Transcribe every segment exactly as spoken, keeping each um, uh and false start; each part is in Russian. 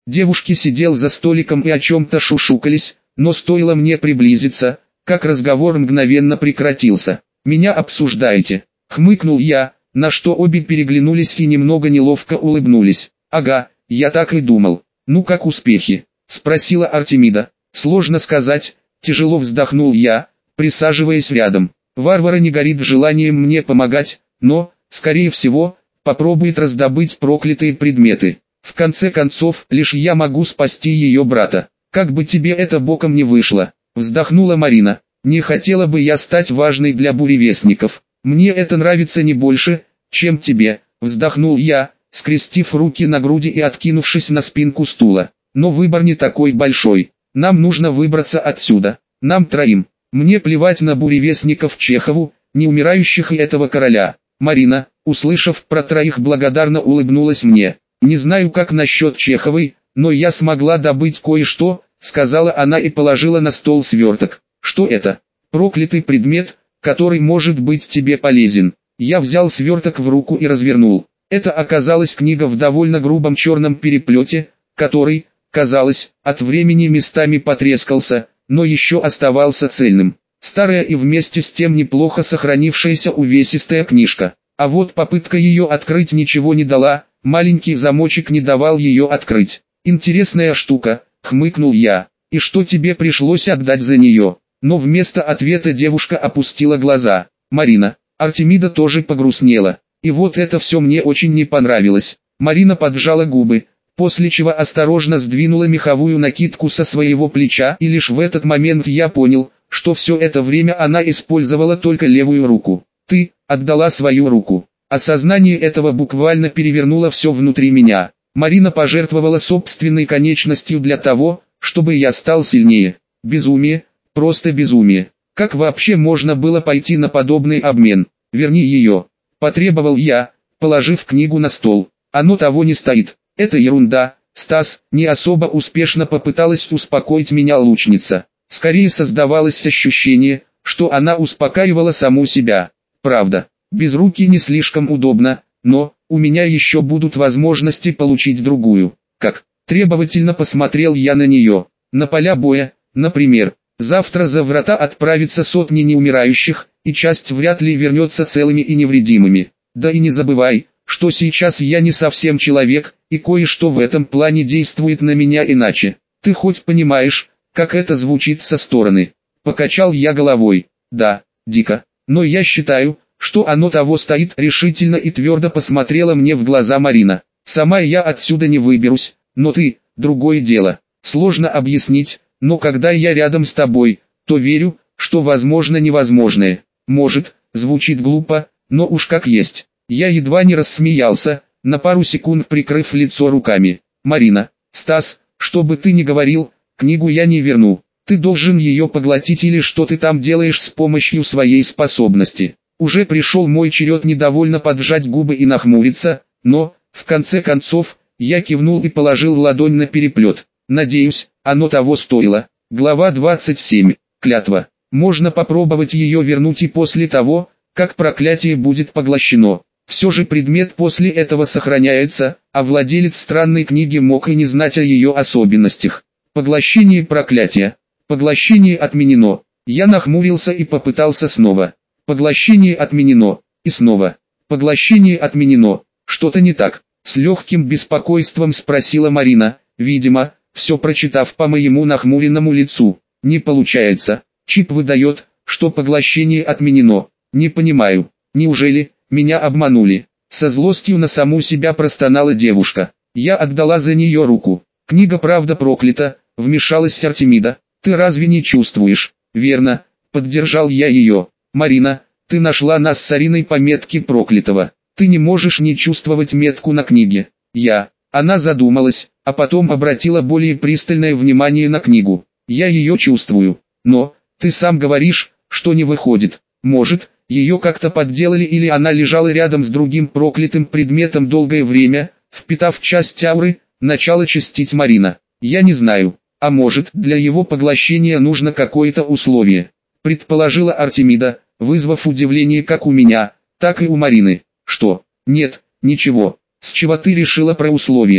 Девушки сидел за столиком и о чем-то шушукались, но стоило мне приблизиться, как разговор мгновенно прекратился. «Меня обсуждаете?» — хмыкнул я, на что обе переглянулись и немного неловко улыбнулись. «Ага, я так и думал. Ну как успехи?» — спросила Артемида. «Сложно сказать», — тяжело вздохнул я, присаживаясь рядом. «Варвара не горит желанием мне помогать, но, скорее всего, попробует раздобыть проклятые предметы. В конце концов, лишь я могу спасти ее брата. Как бы тебе это боком не вышло», — вздохнула Марина. «Не хотела бы я стать важной для буревестников. Мне это нравится не больше, чем тебе», — вздохнул я, скрестив руки на груди и откинувшись на спинку стула. «Но выбор не такой большой. Нам нужно выбраться отсюда. Нам троим. Мне плевать на буревестников Чехову, неумирающих и этого короля». Марина, услышав про троих, благодарно улыбнулась мне. «Не знаю, как насчет Чеховой, но я смогла добыть кое-что», — сказала она и положила на стол сверток. «Что это?» «Проклятый предмет, который может быть тебе полезен». Я взял сверток в руку и развернул. Это оказалась книга в довольно грубом черном переплете, который, казалось, от времени местами потрескался, но еще оставался цельным. Старая и вместе с тем неплохо сохранившаяся увесистая книжка. А вот попытка ее открыть ничего не дала, маленький замочек не давал ее открыть. «Интересная штука», — хмыкнул я. «И что тебе пришлось отдать за нее?» Но вместо ответа девушка опустила глаза. «Марина». Артемида тоже погрустнела. И вот это все мне очень не понравилось. Марина поджала губы, после чего осторожно сдвинула меховую накидку со своего плеча, и лишь в этот момент я понял, что все это время она использовала только левую руку. «Ты отдала свою руку». Осознание этого буквально перевернуло все внутри меня. Марина пожертвовала собственной конечностью для того, чтобы я стал сильнее. Безумие, просто безумие. Как вообще можно было пойти на подобный обмен? «Верни ее», — потребовал я, положив книгу на стол. «Оно того не стоит. Это ерунда, Стас», — не особо успешно попыталась успокоить меня лучница. Скорее создавалось ощущение, что она успокаивала саму себя. «Правда, без руки не слишком удобно, но у меня еще будут возможности получить другую». «Как?» — требовательно посмотрел я на нее. «На поля боя, например. Завтра за врата отправятся сотни неумирающих, и часть вряд ли вернется целыми и невредимыми. Да и не забывай, что сейчас я не совсем человек, и кое-что в этом плане действует на меня иначе. Ты хоть понимаешь, как это звучит со стороны?» Покачал я головой. «Да, дико, но я считаю, что оно того стоит», — решительно и твердо посмотрела мне в глаза Марина. «Сама я отсюда не выберусь, но ты — другое дело. Сложно объяснить, но когда я рядом с тобой, то верю, что возможно невозможное. Может, звучит глупо, но уж как есть». Я едва не рассмеялся, на пару секунд прикрыв лицо руками. «Марина, Стас, что бы ты ни говорил, книгу я не верну. Ты должен ее поглотить или что ты там делаешь с помощью своей способности». Уже пришел мой черед недовольно поджать губы и нахмуриться, но, в конце концов, я кивнул и положил ладонь на переплет. «Надеюсь, оно того стоило». Глава двадцать семь. Клятва. Можно попробовать ее вернуть и после того, как проклятие будет поглощено. Все же предмет после этого сохраняется, а владелец странной книги мог и не знать о ее особенностях. Поглощение проклятия. Поглощение отменено. Я нахмурился и попытался снова. Поглощение отменено. И снова. Поглощение отменено. Что-то не так? С легким беспокойством спросила Марина, видимо, все прочитав по моему нахмуренному лицу. «Не получается. Чип выдает, что поглощение отменено. Не понимаю. Неужели меня обманули?» Со злостью на саму себя простонала девушка. Я отдала за нее руку. «Книга правда проклята», — вмешалась Артемида. «Ты разве не чувствуешь?» «Верно», — поддержал я ее. «Марина, ты нашла нас с Ариной по метке проклятого. Ты не можешь не чувствовать метку на книге». «Я». Она задумалась, а потом обратила более пристальное внимание на книгу. «Я ее чувствую. Но, ты сам говоришь, что не выходит. Может, ее как-то подделали или она лежала рядом с другим проклятым предметом долгое время, впитав часть ауры», начала чистить Марина. «Я не знаю. А может, для его поглощения нужно какое-то условие», предположила Артемида, вызвав удивление как у меня, так и у Марины. «Что? Нет, ничего. С чего ты решила про условие?»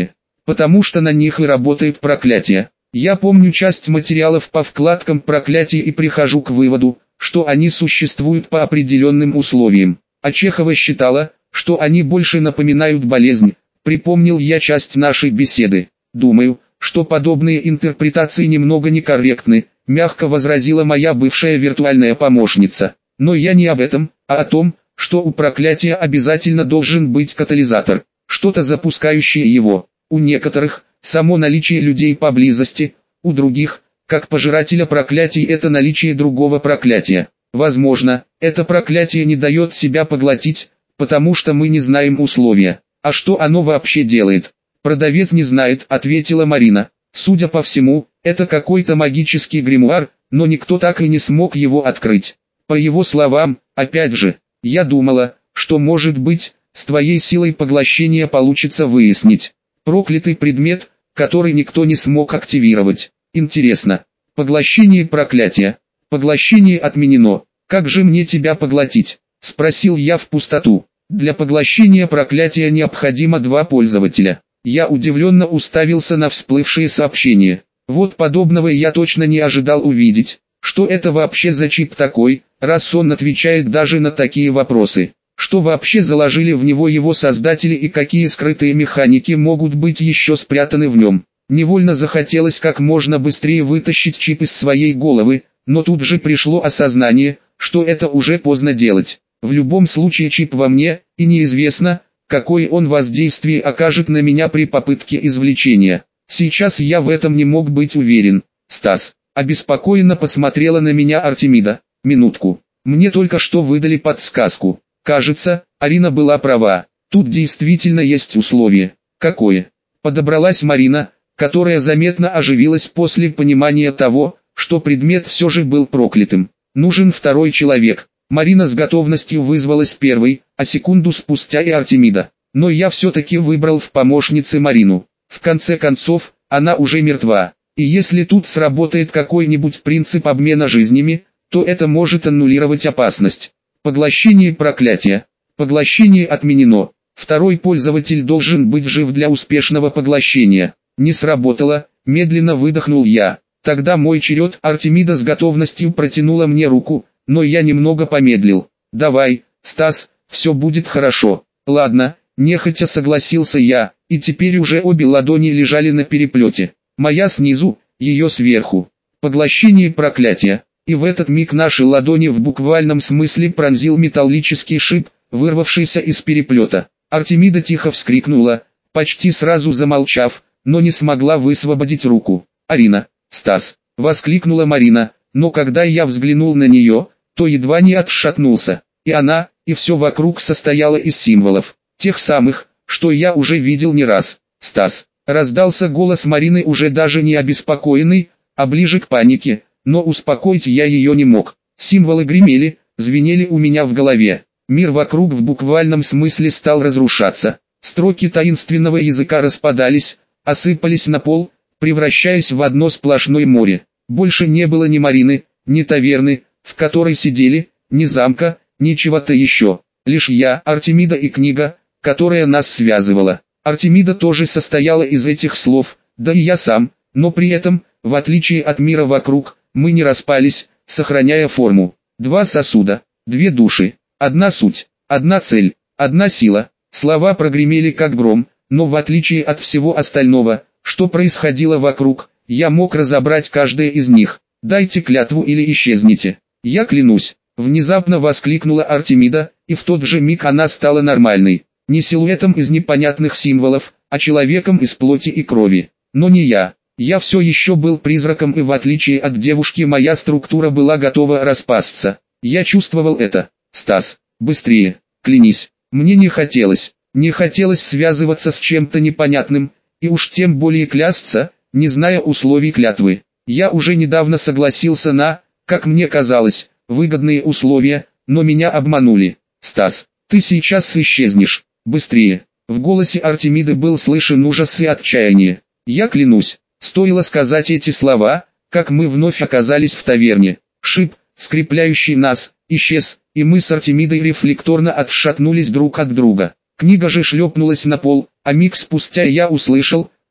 потому что на них и работает проклятие. Я помню часть материалов по вкладкам проклятий и прихожу к выводу, что они существуют по определенным условиям. А Чехова считала, что они больше напоминают болезнь. Припомнил я часть нашей беседы. Думаю, что подобные интерпретации немного некорректны, мягко возразила моя бывшая виртуальная помощница. Но я не об этом, а о том, что у проклятия обязательно должен быть катализатор, что-то запускающее его. У некоторых – само наличие людей поблизости, у других, как пожирателя проклятий, это наличие другого проклятия. Возможно, это проклятие не дает себя поглотить, потому что мы не знаем условия. А что оно вообще делает? Продавец не знает, ответила Марина. Судя по всему, это какой-то магический гримуар, но никто так и не смог его открыть. По его словам, опять же, я думала, что может быть, с твоей силой поглощения получится выяснить. Проклятый предмет, который никто не смог активировать. Интересно. Поглощение проклятия. Поглощение отменено. Как же мне тебя поглотить? Спросил я в пустоту. Для поглощения проклятия необходимо два пользователя. Я удивленно уставился на всплывшие сообщения. Вот подобного я точно не ожидал увидеть. Что это вообще за чип такой, раз он отвечает даже на такие вопросы? Что вообще заложили в него его создатели и какие скрытые механики могут быть еще спрятаны в нем? Невольно захотелось как можно быстрее вытащить чип из своей головы, но тут же пришло осознание, что это уже поздно делать. В любом случае чип во мне, и неизвестно, какое он воздействие окажет на меня при попытке извлечения. Сейчас я в этом не мог быть уверен. Стас, обеспокоенно посмотрела на меня Артемида. Минутку, мне только что выдали подсказку. Кажется, Арина была права. Тут действительно есть условие. Какое? Подобралась Марина, которая заметно оживилась после понимания того, что предмет все же был проклятым. Нужен второй человек. Марина с готовностью вызвалась первой, а секунду спустя и Артемида. Но я все-таки выбрал в помощнице Марину. В конце концов, она уже мертва. И если тут сработает какой-нибудь принцип обмена жизнями, то это может аннулировать опасность. Поглощение проклятия. Поглощение отменено. Второй пользователь должен быть жив для успешного поглощения. Не сработало, медленно выдохнул я. Тогда мой черед. Артемида с готовностью протянула мне руку, но я немного помедлил. Давай, Стас, все будет хорошо. Ладно, нехотя согласился я, и теперь уже обе ладони лежали на переплете. Моя снизу, ее сверху. Поглощение проклятия. И в этот миг наши ладони в буквальном смысле пронзил металлический шип, вырвавшийся из переплета. Артемида тихо вскрикнула, почти сразу замолчав, но не смогла высвободить руку. «Арина, Стас!» — воскликнула Марина, но когда я взглянул на нее, то едва не отшатнулся. И она, и все вокруг состояло из символов, тех самых, что я уже видел не раз. «Стас!» — раздался голос Марины, уже даже не обеспокоенный, а ближе к панике. Но успокоить я ее не мог. Символы гремели, звенели у меня в голове. Мир вокруг в буквальном смысле стал разрушаться. Строки таинственного языка распадались, осыпались на пол, превращаясь в одно сплошное море. Больше не было ни Марины, ни таверны, в которой сидели, ни замка, ни чего-то еще. Лишь я, Артемида и книга, которая нас связывала. Артемида тоже состояла из этих слов, да и я сам, но при этом, в отличие от мира вокруг, мы не распались, сохраняя форму. Два сосуда, две души, одна суть, одна цель, одна сила. Слова прогремели как гром, но в отличие от всего остального, что происходило вокруг, я мог разобрать каждое из них. «Дайте клятву или исчезните». «Я клянусь», — внезапно воскликнула Артемида, и в тот же миг она стала нормальной. Не силуэтом из непонятных символов, а человеком из плоти и крови. Но не я. Я все еще был призраком, и в отличие от девушки моя структура была готова распасться. Я чувствовал это. «Стас, быстрее, клянись». Мне не хотелось, не хотелось связываться с чем-то непонятным, и уж тем более клясться, не зная условий клятвы. Я уже недавно согласился на, как мне казалось, выгодные условия, но меня обманули. «Стас, ты сейчас исчезнешь, быстрее». В голосе Артемиды был слышен ужас и отчаяние. Я клянусь. Стоило сказать эти слова, как мы вновь оказались в таверне. Шип, скрепляющий нас, исчез, и мы с Артемидой рефлекторно отшатнулись друг от друга. Книга же шлепнулась на пол, а миг спустя я услышал,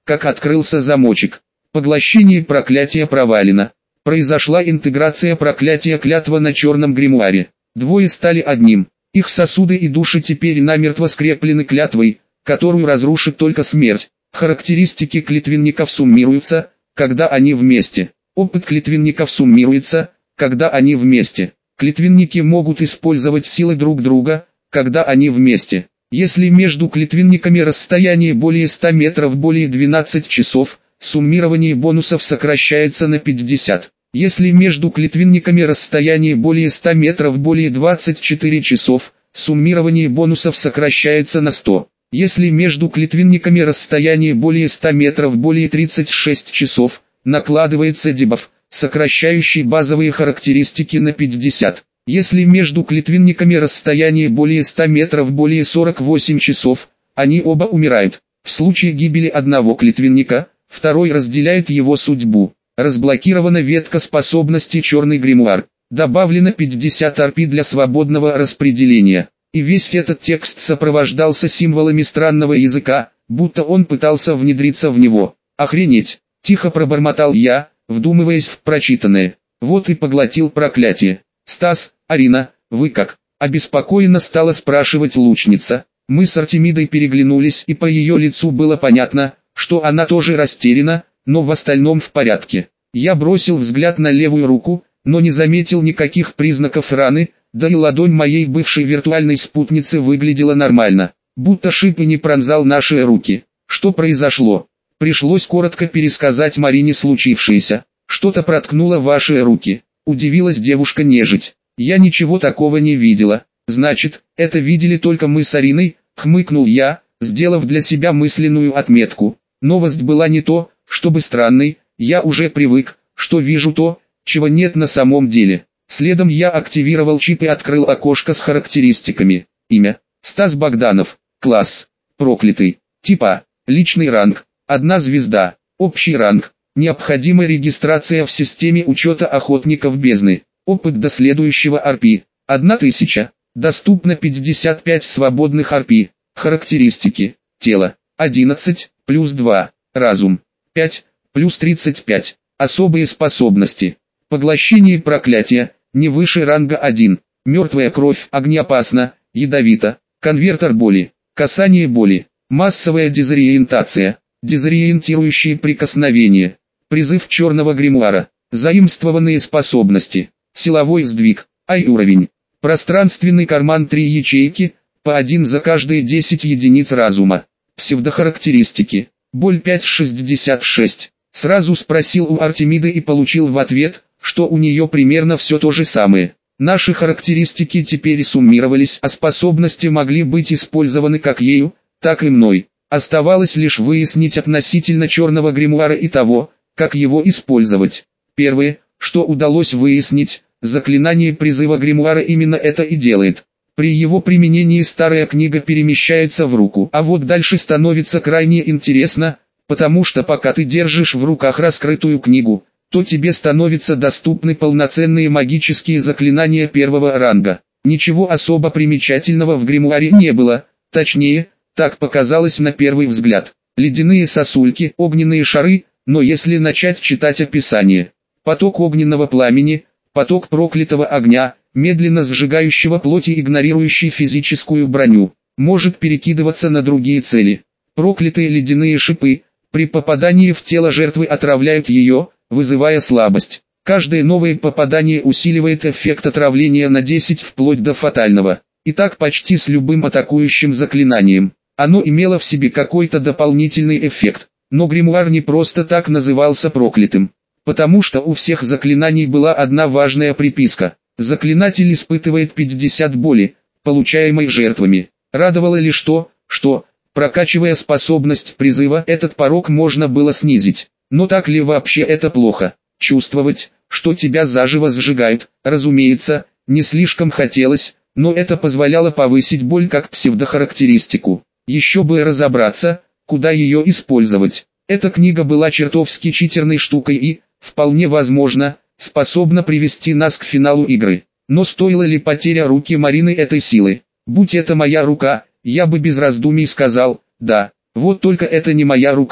как открылся замочек. Поглощение проклятия провалено. Произошла интеграция проклятия клятва на черном гримуаре. Двое стали одним. Их сосуды и души теперь намертво скреплены клятвой, которую разрушит только смерть. Характеристики клятвенников суммируются, когда они вместе. Опыт клятвенников суммируется, когда они вместе. Клятвенники могут использовать силы друг друга, когда они вместе. Если между клятвенниками расстояние более ста метров более двенадцати часов, суммирование бонусов сокращается на пятьдесят. Если между клятвенниками расстояние более ста метров более двадцати четырёх часов, суммирование бонусов сокращается на сто. Если между клятвенниками расстояние более ста метров более тридцати шести часов, накладывается дебаф, сокращающий базовые характеристики на пятьдесят. Если между клятвенниками расстояние более ста метров более сорока восьми часов, они оба умирают. В случае гибели одного клятвенника, второй разделяет его судьбу. Разблокирована ветка способности «Черный гримуар». Добавлено пятьдесят ар пи для свободного распределения. И весь этот текст сопровождался символами странного языка, будто он пытался внедриться в него. «Охренеть!» – тихо пробормотал я, вдумываясь в прочитанное. Вот и поглотил проклятие. «Стас, Арина, вы как?» – обеспокоенно стала спрашивать лучница. Мы с Артемидой переглянулись, и по ее лицу было понятно, что она тоже растеряна, но в остальном в порядке. Я бросил взгляд на левую руку, но не заметил никаких признаков раны, да и ладонь моей бывшей виртуальной спутницы выглядела нормально, будто шип и не пронзал наши руки. Что произошло? Пришлось коротко пересказать Марине случившееся. Что-то проткнуло ваши руки. Удивилась девушка-нежить. Я ничего такого не видела. Значит, это видели только мы с Ариной, хмыкнул я, сделав для себя мысленную отметку. Новость была не то, чтобы странной, я уже привык, что вижу то, чего нет на самом деле. Следом я активировал чип и открыл окошко с характеристиками. Имя: Стас Богданов. Класс: проклятый. Типа: личный ранг, одна звезда. Общий ранг: необходима регистрация в системе учета охотников бездны. Опыт до следующего ар пи: одна тысяча. Доступно пятьдесят пять свободных ар пи. Характеристики: тело одиннадцать, плюс два, разум пять, плюс тридцать пять. Особые способности: поглощение проклятия, не выше ранга один, мертвая кровь, огнеопасно, ядовито, конвертер боли, касание боли, массовая дезориентация, дезориентирующие прикосновения, призыв черного гримуара, заимствованные способности, силовой сдвиг, ай уровень, пространственный карман три ячейки, по один за каждые десять единиц разума, псевдохарактеристики, боль пять шестьдесят шесть. Сразу спросил у Артемиды и получил в ответ, что у нее примерно все то же самое. Наши характеристики теперь суммировались, а способности могли быть использованы как ею, так и мной. Оставалось лишь выяснить относительно черного гримуара и того, как его использовать. Первое, что удалось выяснить, заклинание призыва гримуара именно это и делает. При его применении старая книга перемещается в руку, а вот дальше становится крайне интересно, потому что пока ты держишь в руках раскрытую книгу, то тебе становятся доступны полноценные магические заклинания первого ранга. Ничего особо примечательного в гримуаре не было, точнее, так показалось на первый взгляд. Ледяные сосульки, огненные шары, но если начать читать описание: поток огненного пламени, поток проклятого огня, медленно сжигающего плоть и игнорирующий физическую броню, может перекидываться на другие цели. Проклятые ледяные шипы, при попадании в тело жертвы отравляют ее, вызывая слабость. Каждое новое попадание усиливает эффект отравления на десять вплоть до фатального. И так почти с любым атакующим заклинанием. Оно имело в себе какой-то дополнительный эффект. Но гримуар не просто так назывался проклятым. Потому что у всех заклинаний была одна важная приписка. Заклинатель испытывает пятьдесят боли, получаемой жертвами. Радовало лишь то, что, прокачивая способность призыва, этот порог можно было снизить. Но так ли вообще это плохо? Чувствовать, что тебя заживо сжигают, разумеется, не слишком хотелось, но это позволяло повысить боль как псевдохарактеристику. Еще бы разобраться, куда ее использовать. Эта книга была чертовски читерной штукой и, вполне возможно, способна привести нас к финалу игры. Но стоила ли потеря руки Марины этой силы? Будь это моя рука, я бы без раздумий сказал: да. Вот только это не моя рука.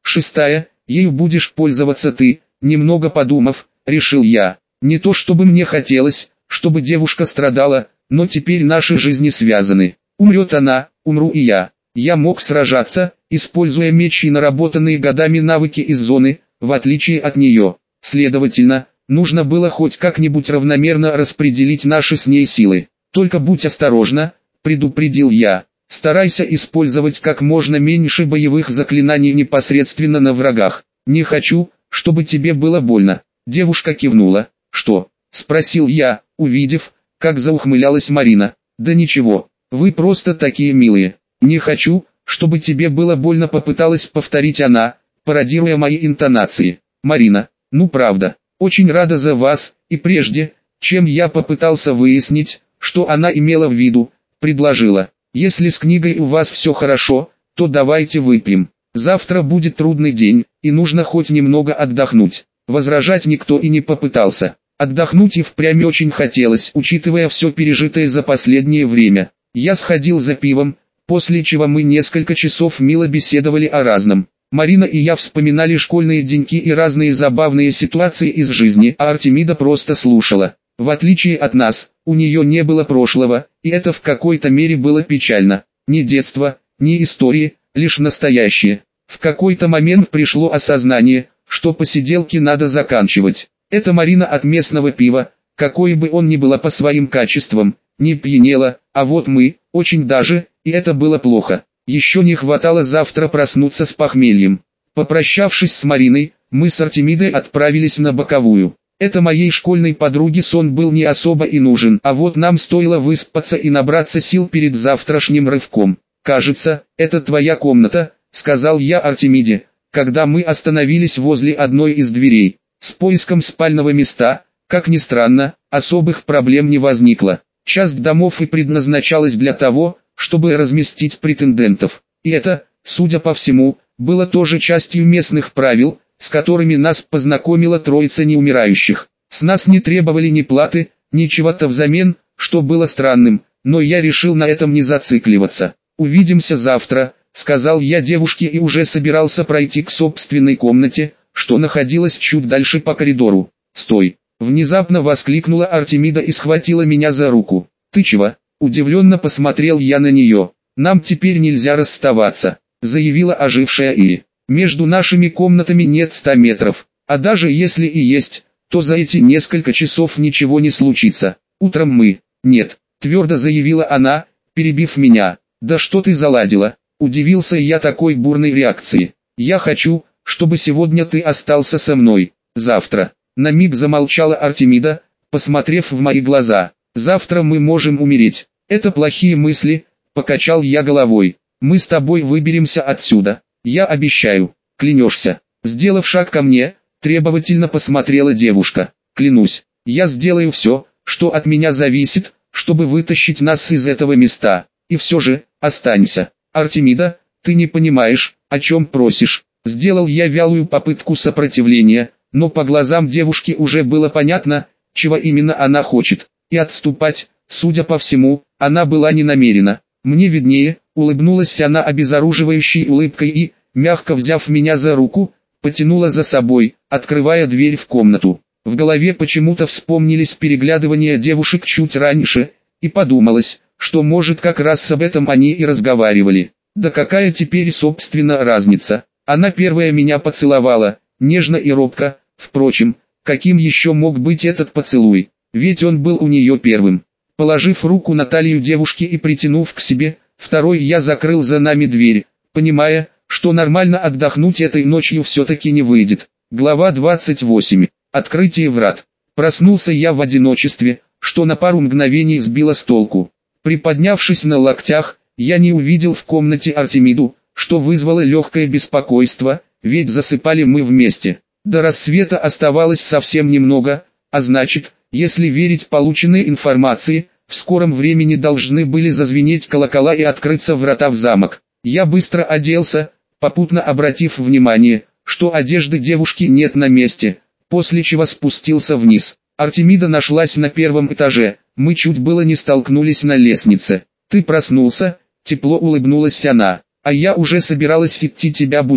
Шестая, ею будешь пользоваться ты, немного подумав, решил я. Не то чтобы мне хотелось, чтобы девушка страдала, но теперь наши жизни связаны. Умрет она, умру и я. Я мог сражаться, используя меч и наработанные годами навыки из зоны, в отличие от нее. Следовательно, нужно было хоть как-нибудь равномерно распределить наши с ней силы. Только будь осторожна, предупредил я. Старайся использовать как можно меньше боевых заклинаний непосредственно на врагах. Не хочу, чтобы тебе было больно. Девушка кивнула. Что? Спросил я, увидев, как заухмылялась Марина. Да ничего, вы просто такие милые. Не хочу, чтобы тебе было больно, попыталась повторить она, пародируя мои интонации. Марина, ну правда, очень рада за вас, и прежде, чем я попытался выяснить, что она имела в виду, предложила. Если с книгой у вас все хорошо, то давайте выпьем. Завтра будет трудный день, и нужно хоть немного отдохнуть. Возражать никто и не попытался. Отдохнуть и впрямь очень хотелось, учитывая все пережитое за последнее время. Я сходил за пивом, после чего мы несколько часов мило беседовали о разном. Марина и я вспоминали школьные деньки и разные забавные ситуации из жизни, а Артемида просто слушала. В отличие от нас, у нее не было прошлого, и это в какой-то мере было печально. Ни детства, ни истории, лишь настоящее. В какой-то момент пришло осознание, что посиделки надо заканчивать. Это Марина от местного пива, какой бы он ни было по своим качествам, не пьянела, а вот мы, очень даже, и это было плохо. Еще не хватало завтра проснуться с похмельем. Попрощавшись с Мариной, мы с Артемидой отправились на боковую. Это моей школьной подруге сон был не особо и нужен, а вот нам стоило выспаться и набраться сил перед завтрашним рывком. «Кажется, это твоя комната», — сказал я Артемиде, когда мы остановились возле одной из дверей. С поиском спального места, как ни странно, особых проблем не возникло. Часть домов и предназначалась для того, чтобы разместить претендентов. И это, судя по всему, было тоже частью местных правил, с которыми нас познакомила троица неумирающих. С нас не требовали ни платы, ни чего-то взамен, что было странным, но я решил на этом не зацикливаться. «Увидимся завтра», — сказал я девушке и уже собирался пройти к собственной комнате, что находилась чуть дальше по коридору. «Стой!» — внезапно воскликнула Артемида и схватила меня за руку. «Ты чего?» — удивленно посмотрел я на нее. «Нам теперь нельзя расставаться», — заявила ожившая Ири. «Между нашими комнатами нет ста метров, а даже если и есть, то за эти несколько часов ничего не случится. Утром мы...» «Нет», — твердо заявила она, перебив меня. «Да что ты заладила?» — удивился я такой бурной реакции. «Я хочу, чтобы сегодня ты остался со мной. Завтра». На миг замолчала Артемида, посмотрев в мои глаза. «Завтра мы можем умереть. Это плохие мысли», — покачал я головой. «Мы с тобой выберемся отсюда. Я обещаю. Клянешься?» Сделав шаг ко мне, требовательно посмотрела девушка. «Клянусь, я сделаю все, что от меня зависит, чтобы вытащить нас из этого места. И все же, останься. Артемида, ты не понимаешь, о чем просишь». Сделал я вялую попытку сопротивления, но по глазам девушки уже было понятно, чего именно она хочет. И отступать, судя по всему, она была не намерена. «Мне виднее», — улыбнулась она обезоруживающей улыбкой и, мягко взяв меня за руку, потянула за собой, открывая дверь в комнату. В голове почему-то вспомнились переглядывания девушек чуть раньше, и подумалось, что может как раз об этом они и разговаривали. Да какая теперь собственно разница? Она первая меня поцеловала, нежно и робко, впрочем, каким еще мог быть этот поцелуй, ведь он был у нее первым. Положив руку на талию девушки и притянув к себе, второй я закрыл за нами дверь, понимая, что нормально отдохнуть этой ночью все-таки не выйдет. Глава двадцать восемь. Открытие врат. Проснулся я в одиночестве, что на пару мгновений сбило с толку. Приподнявшись на локтях, я не увидел в комнате Артемиду, что вызвало легкое беспокойство, ведь засыпали мы вместе. До рассвета оставалось совсем немного, а значит, если верить полученной информации, в скором времени должны были зазвенеть колокола и открыться врата в замок. Я быстро оделся, попутно обратив внимание, что одежды девушки нет на месте, после чего спустился вниз. Артемида нашлась на первом этаже, мы чуть было не столкнулись на лестнице. «Ты проснулся?» — тепло улыбнулась она. «А я уже собиралась идти тебя будить».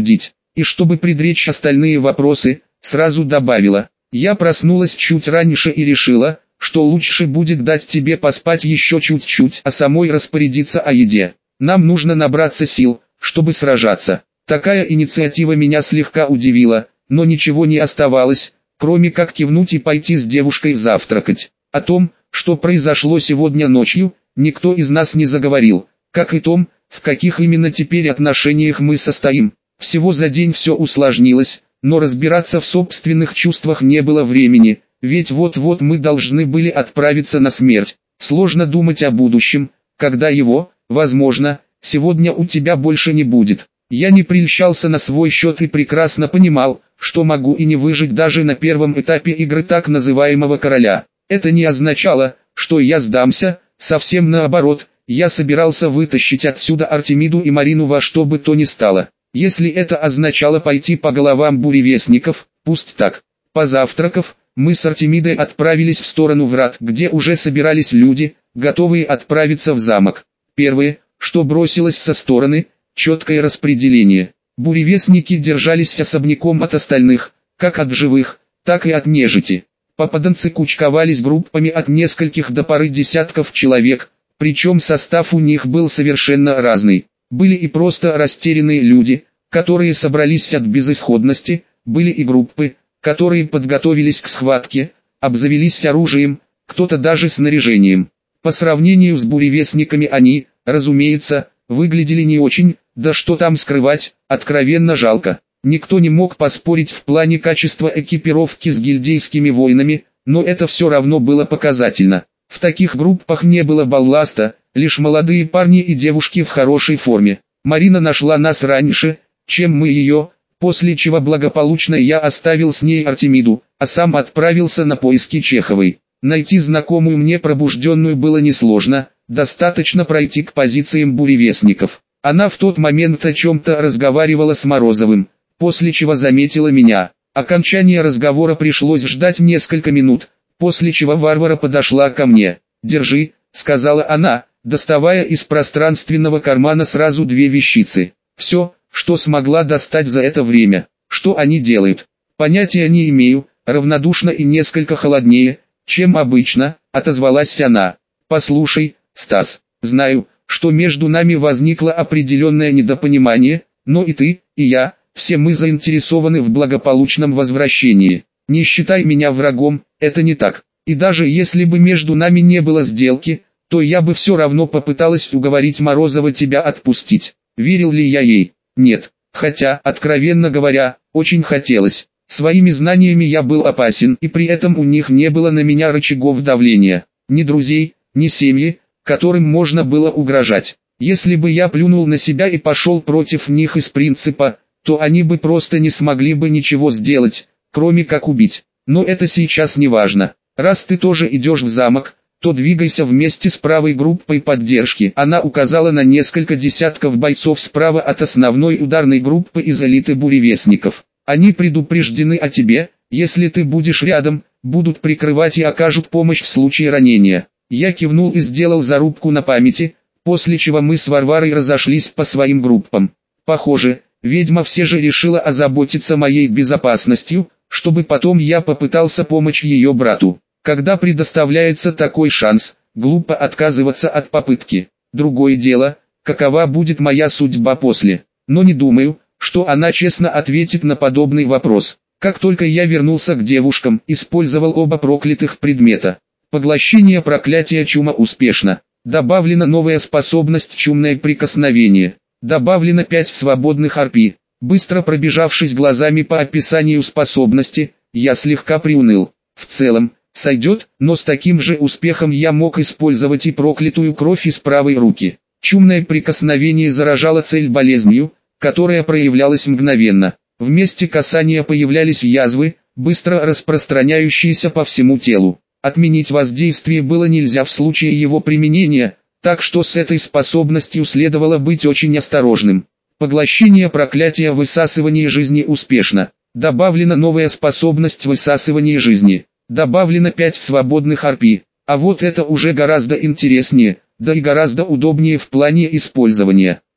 И чтобы предречь остальные вопросы, сразу добавила: «Я проснулась чуть раньше и решила, что лучше будет дать тебе поспать еще чуть-чуть, а самой распорядиться о еде. Нам нужно набраться сил, чтобы сражаться». Такая инициатива меня слегка удивила, но ничего не оставалось, кроме как кивнуть и пойти с девушкой завтракать. О том, что произошло сегодня ночью, никто из нас не заговорил, как и том, в каких именно теперь отношениях мы состоим. Всего за день все усложнилось, но разбираться в собственных чувствах не было времени, ведь вот-вот мы должны были отправиться на смерть. Сложно думать о будущем, когда его, возможно, сегодня у тебя больше не будет. Я не прельщался на свой счет и прекрасно понимал, что могу и не выжить даже на первом этапе игры так называемого короля. Это не означало, что я сдамся, совсем наоборот, я собирался вытащить отсюда Артемиду и Марину во что бы то ни стало. Если это означало пойти по головам буревестников, пусть так. Позавтракав, мы с Артемидой отправились в сторону врат, где уже собирались люди, готовые отправиться в замок. Первое, что бросилось со стороны, четкое распределение. Буревестники держались особняком от остальных, как от живых, так и от нежити. Попаданцы кучковались группами от нескольких до пары десятков человек, причем состав у них был совершенно разный. Были и просто растерянные люди, которые собрались от безысходности, были и группы, которые подготовились к схватке, обзавелись оружием, кто-то даже снаряжением. По сравнению с буревестниками они, разумеется, выглядели не очень, да что там скрывать, откровенно жалко. Никто не мог поспорить в плане качества экипировки с гильдейскими воинами, но это все равно было показательно. В таких группах не было балласта, лишь молодые парни и девушки в хорошей форме. Марина нашла нас раньше, чем мы ее, после чего благополучно я оставил с ней Артемиду, а сам отправился на поиски Чеховой. Найти знакомую мне пробужденную было несложно, достаточно пройти к позициям буревестников. Она в тот момент о чем-то разговаривала с Морозовым, после чего заметила меня. Окончание разговора пришлось ждать несколько минут, после чего Варвара подошла ко мне. «Держи», — сказала она, доставая из пространственного кармана сразу две вещицы. Все, что смогла достать за это время. Что они делают? Понятия не имею, равнодушно и несколько холоднее, чем обычно, отозвалась она. «Послушай, Стас, знаю, что между нами возникло определенное недопонимание, но и ты, и я, все мы заинтересованы в благополучном возвращении. Не считай меня врагом, это не так. И даже если бы между нами не было сделки, то я бы все равно попыталась уговорить Морозова тебя отпустить. Верил ли я ей? Нет. Хотя, откровенно говоря, очень хотелось. Своими знаниями я был опасен, и при этом у них не было на меня рычагов давления. Ни друзей, ни семьи, которым можно было угрожать. Если бы я плюнул на себя и пошел против них из принципа, то они бы просто не смогли бы ничего сделать, кроме как убить. Но это сейчас не важно. Раз ты тоже идешь в замок, то двигайся вместе с правой группой поддержки. Она указала на несколько десятков бойцов справа от основной ударной группы из элиты буревестников. Они предупреждены о тебе, если ты будешь рядом, будут прикрывать и окажут помощь в случае ранения. Я кивнул и сделал зарубку на памяти, после чего мы с Варварой разошлись по своим группам. Похоже, ведьма все же решила озаботиться моей безопасностью, чтобы потом я попытался помочь ее брату. Когда предоставляется такой шанс, глупо отказываться от попытки. Другое дело, какова будет моя судьба после. Но не думаю, что она честно ответит на подобный вопрос. Как только я вернулся к девушкам, использовал оба проклятых предмета. Поглощение проклятия чума успешно. Добавлена новая способность чумное прикосновение. Добавлено пять свободных арпи. Быстро пробежавшись глазами по описанию способности, я слегка приуныл. В целом, сойдет, но с таким же успехом я мог использовать и проклятую кровь из правой руки. Чумное прикосновение заражало цель болезнью, которая проявлялась мгновенно. В месте касания появлялись язвы, быстро распространяющиеся по всему телу. Отменить воздействие было нельзя в случае его применения, так что с этой способностью следовало быть очень осторожным. Поглощение проклятия высасывания жизни успешно. Добавлена новая способность высасывания жизни. Добавлено пять свободных арпи. А вот это уже гораздо интереснее, да и гораздо удобнее в плане использования.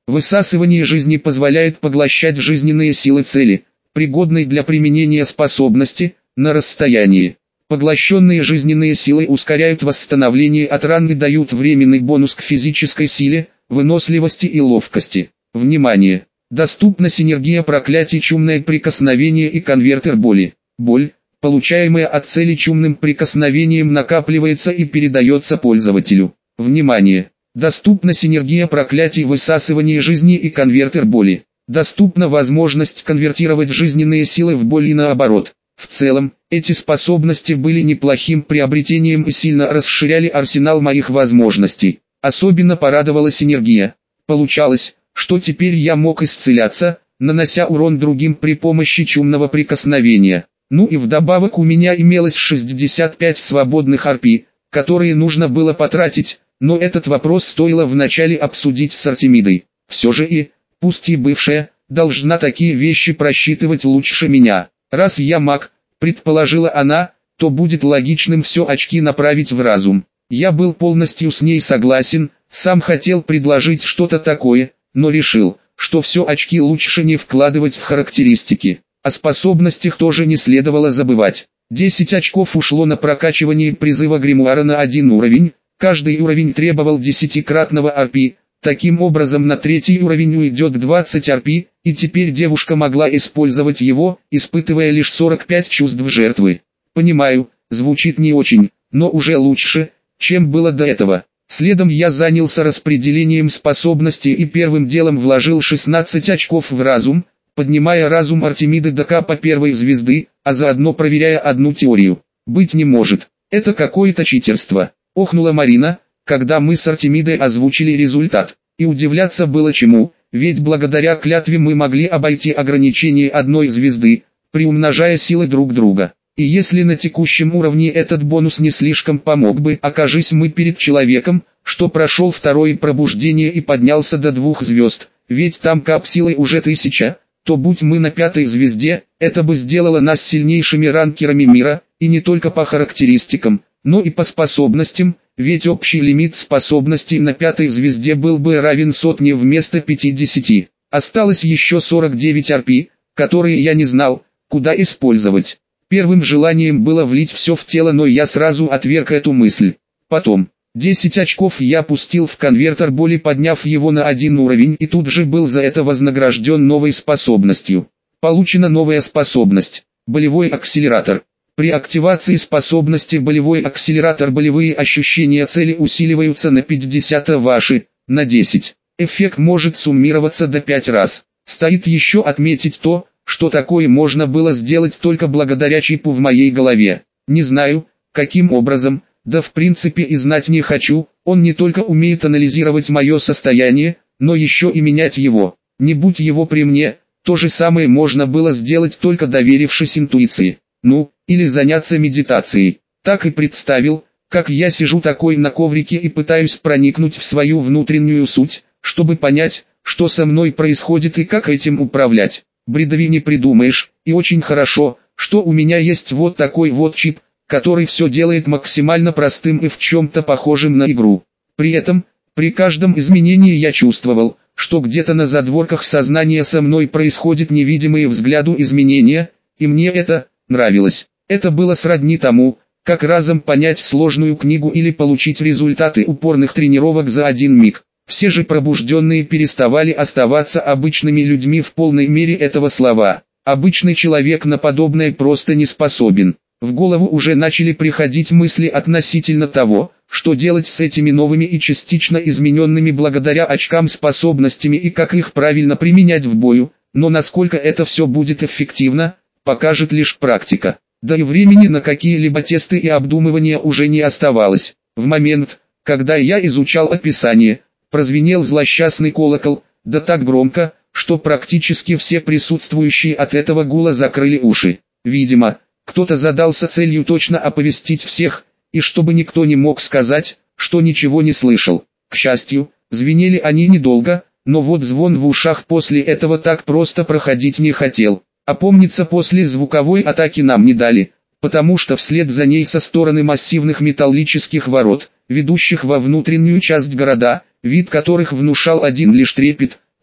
Высасывание жизни позволяет поглощать жизненные силы цели, пригодной для применения способности, на расстоянии. Поглощенные жизненные силы ускоряют восстановление от ран и дают временный бонус к физической силе, выносливости и ловкости. Внимание! Доступна синергия проклятий чумное прикосновение и конвертер боли. Боль, получаемая от цели чумным прикосновением, накапливается и передается пользователю. Внимание! Доступна синергия проклятий высасывание жизни и конвертер боли. Доступна возможность конвертировать жизненные силы в боль и наоборот. В целом, эти способности были неплохим приобретением и сильно расширяли арсенал моих возможностей. Особенно порадовала синергия. Получалось, что теперь я мог исцеляться, нанося урон другим при помощи чумного прикосновения. Ну и вдобавок у меня имелось шестьдесят пять свободных арпи, которые нужно было потратить, но этот вопрос стоило вначале обсудить с Артемидой. Все же и, пусть и бывшая, должна такие вещи просчитывать лучше меня. Раз я маг, предположила она, то будет логичным все очки направить в разум. Я был полностью с ней согласен, сам хотел предложить что-то такое, но решил, что все очки лучше не вкладывать в характеристики. О способностях тоже не следовало забывать. десять очков ушло на прокачивание призыва гримуара на один уровень, каждый уровень требовал десятикратного арпи, таким образом на третий уровень уйдет двадцать арпи, и теперь девушка могла использовать его, испытывая лишь сорок пять чувств жертвы. Понимаю, звучит не очень, но уже лучше, чем было до этого. Следом я занялся распределением способностей и первым делом вложил шестнадцать очков в разум, поднимая разум Артемиды до капа первой звезды, а заодно проверяя одну теорию. Быть не может, это какое-то читерство, охнула Марина, когда мы с Артемидой озвучили результат. И удивляться было чему, ведь благодаря клятве мы могли обойти ограничение одной звезды, приумножая силы друг друга. И если на текущем уровне этот бонус не слишком помог бы, окажись мы перед человеком, что прошел второе пробуждение и поднялся до двух звезд, ведь там кап силы уже тысяча, то будь мы на пятой звезде, это бы сделало нас сильнейшими ранкерами мира, и не только по характеристикам, но и по способностям, ведь общий лимит способностей на пятой звезде был бы равен сотне вместо пятидесяти. Осталось еще сорок девять арпи, которые я не знал, куда использовать. Первым желанием было влить все в тело, но я сразу отверг эту мысль. Потом, десять очков я пустил в конвертер боли, подняв его на один уровень, и тут же был за это вознагражден новой способностью. Получена новая способность – болевой акселератор. При активации способности болевой акселератор болевые ощущения цели усиливаются на пятьдесят, а ваши – на десять. Эффект может суммироваться до пять раз. Стоит еще отметить то, что такое можно было сделать только благодаря чипу в моей голове. Не знаю, каким образом, да в принципе и знать не хочу, он не только умеет анализировать мое состояние, но еще и менять его. Не будь его при мне, то же самое можно было сделать только доверившись интуиции. Ну, или заняться медитацией. Так и представил, как я сижу такой на коврике и пытаюсь проникнуть в свою внутреннюю суть, чтобы понять, что со мной происходит и как этим управлять. Бредови не придумаешь, и очень хорошо, что у меня есть вот такой вот чип, который все делает максимально простым и в чем-то похожим на игру. При этом, при каждом изменении я чувствовал, что где-то на задворках сознания со мной происходят невидимые взгляду изменения, и мне это нравилось. Это было сродни тому, как разом понять сложную книгу или получить результаты упорных тренировок за один миг. Все же пробужденные переставали оставаться обычными людьми в полной мере этого слова. Обычный человек на подобное просто не способен. В голову уже начали приходить мысли относительно того, что делать с этими новыми и частично измененными благодаря очкам способностями и как их правильно применять в бою, но насколько это все будет эффективно, покажет лишь практика. Да и времени на какие-либо тесты и обдумывания уже не оставалось. В момент, когда я изучал описание, прозвенел злосчастный колокол, да так громко, что практически все присутствующие от этого гула закрыли уши. Видимо, кто-то задался целью точно оповестить всех, и чтобы никто не мог сказать, что ничего не слышал. К счастью, звенели они недолго, но вот звон в ушах после этого так просто проходить не хотел. Опомниться после звуковой атаки нам не дали, потому что вслед за ней со стороны массивных металлических ворот, ведущих во внутреннюю часть города, вид которых внушал один лишь трепет,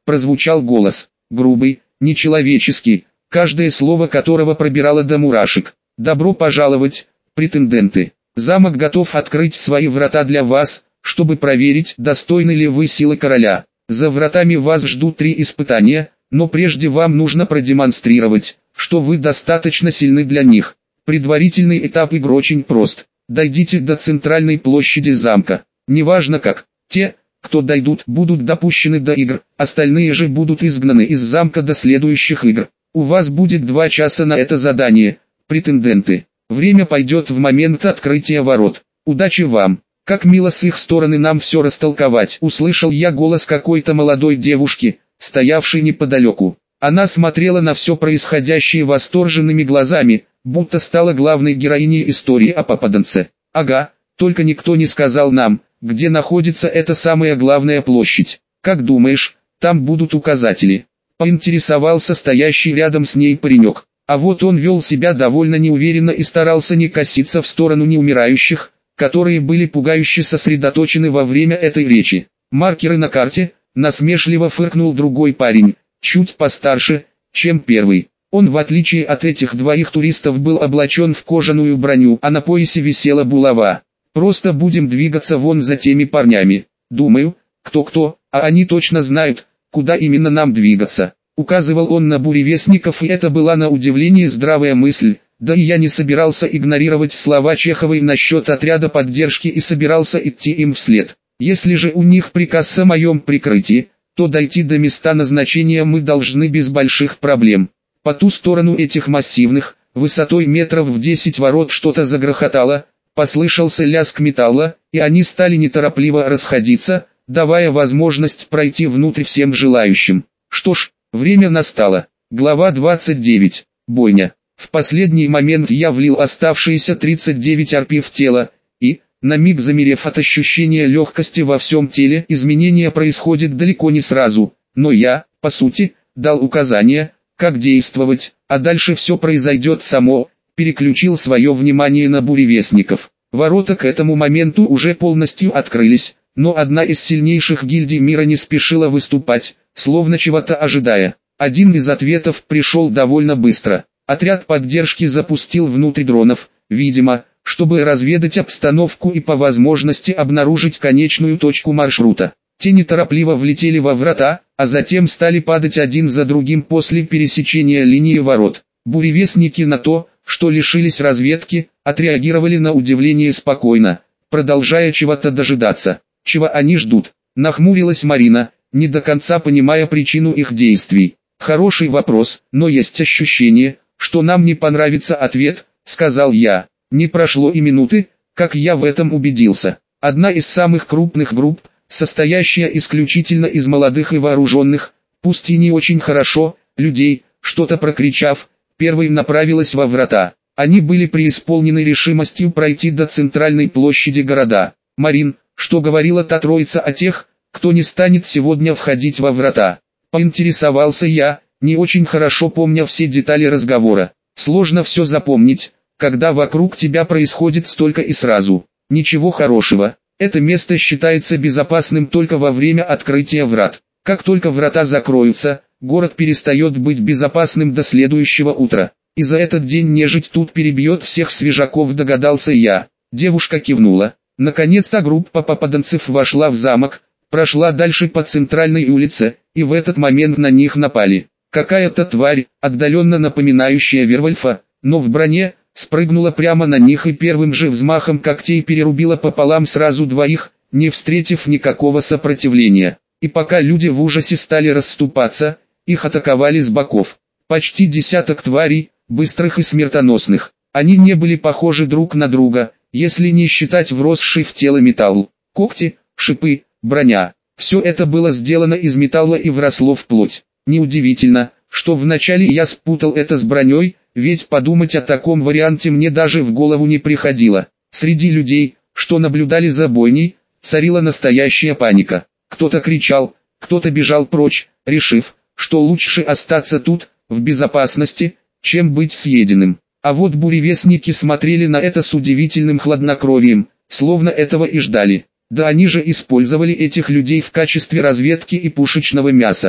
прозвучал голос, грубый, нечеловеческий, каждое слово которого пробирало до мурашек. «Добро пожаловать, претенденты. Замок готов открыть свои врата для вас, чтобы проверить, достойны ли вы силы короля. За вратами вас ждут три испытания, но прежде вам нужно продемонстрировать, что вы достаточно сильны для них. Предварительный этап игры очень прост. Дойдите до центральной площади замка. Неважно как, те, кто дойдут, будут допущены до игр, остальные же будут изгнаны из замка до следующих игр. У вас будет два часа на это задание, претенденты. Время пойдет в момент открытия ворот. Удачи вам!» «Как мило с их стороны нам все растолковать», — услышал я голос какой-то молодой девушки, стоявшей неподалеку. Она смотрела на все происходящее восторженными глазами, будто стала главной героиней истории о попаданце. «Ага, только никто не сказал нам, где находится эта самая главная площадь. Как думаешь, там будут указатели?» — поинтересовался стоящий рядом с ней паренек. А вот он вел себя довольно неуверенно и старался не коситься в сторону неумирающих, которые были пугающе сосредоточены во время этой речи. «Маркеры на карте», — насмешливо фыркнул другой парень, чуть постарше, чем первый. Он, в отличие от этих двоих туристов, был облачен в кожаную броню, а на поясе висела булава. «Просто будем двигаться вон за теми парнями. Думаю, кто-кто, а они точно знают, куда именно нам двигаться». Указывал он на буревестников, и это была на удивление здравая мысль. Да и я не собирался игнорировать слова Чеховой насчет отряда поддержки и собирался идти им вслед. Если же у них приказ о моем прикрытии, то дойти до места назначения мы должны без больших проблем. По ту сторону этих массивных, высотой метров в десять ворот что-то загрохотало, послышался лязг металла, и они стали неторопливо расходиться, давая возможность пройти внутрь всем желающим. Что ж, время настало. Глава двадцать девять. Бойня. В последний момент я влил оставшиеся тридцать девять арпи в тело, и, на миг замерев от ощущения легкости во всем теле, изменения происходят далеко не сразу, но я, по сути, дал указания, как действовать, а дальше все произойдет само, переключил свое внимание на буревестников. Ворота к этому моменту уже полностью открылись, но одна из сильнейших гильдий мира не спешила выступать, словно чего-то ожидая. Один из ответов пришел довольно быстро. Отряд поддержки запустил внутрь дронов, видимо, чтобы разведать обстановку и по возможности обнаружить конечную точку маршрута. Те неторопливо влетели во врата, а затем стали падать один за другим после пересечения линии ворот. Буревестники на то, что лишились разведки, отреагировали на удивление спокойно, продолжая чего-то дожидаться. «Чего они ждут?» — нахмурилась Марина, не до конца понимая причину их действий. «Хороший вопрос, но есть ощущение, что нам не понравится ответ», — сказал я. Не прошло и минуты, как я в этом убедился. Одна из самых крупных групп, состоящая исключительно из молодых и вооруженных, пусть и не очень хорошо, людей, что-то прокричав, первой направилась во врата. Они были преисполнены решимостью пройти до центральной площади города. «Марин, что говорила та троица о тех, кто не станет сегодня входить во врата?» Поинтересовался я, не очень хорошо помня все детали разговора. Сложно все запомнить, когда вокруг тебя происходит столько и сразу. Ничего хорошего. Это место считается безопасным только во время открытия врат. Как только врата закроются, город перестает быть безопасным до следующего утра. И за этот день нежить тут перебьет всех свежаков, догадался я. Девушка кивнула. Наконец-то группа попаданцев вошла в замок, прошла дальше по центральной улице, и в этот момент на них напали. Какая-то тварь, отдаленно напоминающая Вервольфа, но в броне, спрыгнула прямо на них и первым же взмахом когтей перерубила пополам сразу двоих, не встретив никакого сопротивления. И пока люди в ужасе стали расступаться, их атаковали с боков. Почти десяток тварей, быстрых и смертоносных. Они не были похожи друг на друга, если не считать вросший в тело металл. Когти, шипы, броня. Все это было сделано из металла и вросло в плоть. Неудивительно, что вначале я спутал это с броней, ведь подумать о таком варианте мне даже в голову не приходило. Среди людей, что наблюдали за бойней, царила настоящая паника. Кто-то кричал, кто-то бежал прочь, решив, что лучше остаться тут, в безопасности, чем быть съеденным. А вот буревестники смотрели на это с удивительным хладнокровием, словно этого и ждали. Да они же использовали этих людей в качестве разведки и пушечного мяса.